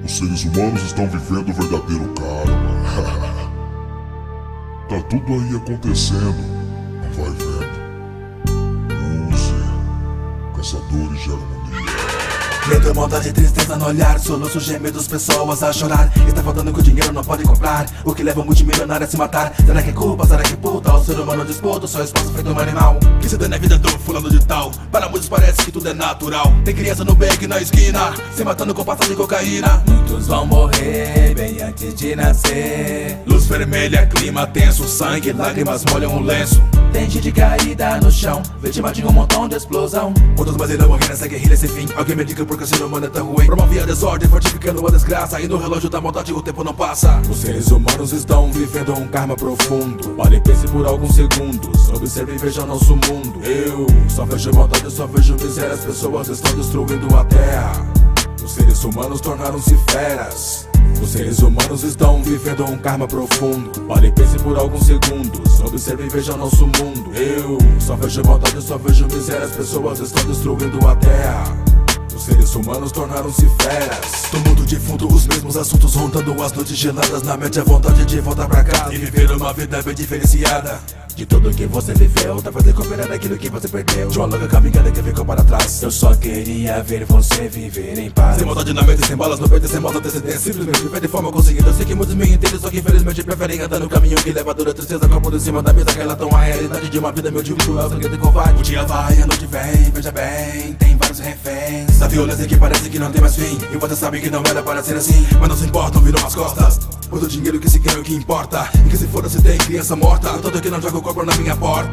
Os seres humanos estão vivendo o verdadeiro karma. Tá tudo aí acontecendo, vai vendo. Use, caçadores de harmonia. Medo, maldade e tristeza no olhar, soluços, gemidos, pessoas a chorar. Está faltando que o dinheiro não pode comprar o que leva um multimilionário a se matar. Será que é culpa, será que puta? O ser humano disputa, só espaço feito um animal. Que se dá na vida do fulano de tal. Para muitos parece que tudo é natural. Tem criança no beco na esquina, se matando com pasta de cocaína. Muitos vão morrer bem antes de nascer. Luz vermelha, clima tenso, sangue, lágrimas molham o lenço. Tem gente caída no chão, vítima de um montão de explosão. Quantos mais irão morrer nessa guerrilha sem fim? Alguém me diga porque o ser humano é tão ruim. Promove a desordem, fortificando a desgraça. E no relógio da maldade o tempo não passa. Os seres humanos estão vivendo um karma profundo. Pare e pense por alguns segundos, observe e veja nosso mundo. Eu só vejo maldade, só vejo miséria. As pessoas estão destruindo a terra. Os seres humanos tornaram-se feras. Os seres humanos estão vivendo um karma profundo. Pare e pense por alguns segundos, observe e veja nosso mundo. Eu só vejo maldade, só vejo miséria. As pessoas estão destruindo a terra. Os seres humanos tornaram-se feras. Do mundo defunto, os mesmos assuntos rondando as noites geladas. Na mente a vontade de voltar pra casa e viver uma vida bem diferenciada. De tudo que você viveu, talvez recuperar aquilo que você perdeu. De uma longa caminhada que ficou para trás. Eu só queria ver você viver em paz. Sem maldade na mente, sem balas no peito, sem mal antecedência. Simplesmente viver de forma conseguida. Eu sei que muitos me entendem, só que infelizmente preferem andar no caminho que leva dor, tristeza, corpo de cima da mesa. Relatam a realidade de uma vida meio individual, sangue de covarde. O dia vai, a noite vem, veja bem, tem vários reféns. Da violência que parece que não tem mais fim. E você sabe que não era para ser assim, mas não se importam, viram as costas. Pois o dinheiro que se ganha é o que importa. E que se for se tem criança morta. Todo que não joga o corpo na minha porta.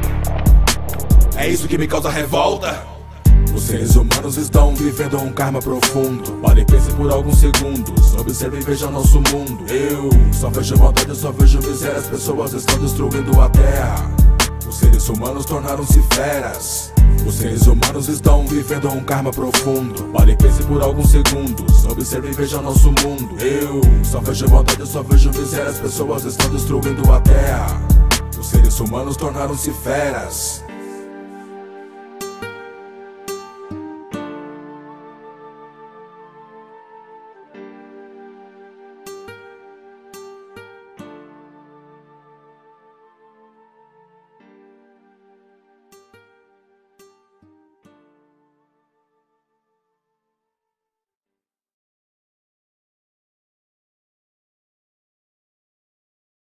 É isso que me causa revolta. Os seres humanos estão vivendo um karma profundo. Pare e pense por alguns segundos, observe e veja nosso mundo. Eu só vejo maldade, só vejo miséria. As pessoas estão destruindo a terra. Os seres humanos tornaram-se feras. Os seres humanos estão vivendo um karma profundo. Pare e pense por alguns segundos, observe e veja nosso mundo. Eu só vejo maldade, só vejo miséria. As pessoas estão destruindo a terra. Os seres humanos tornaram-se feras.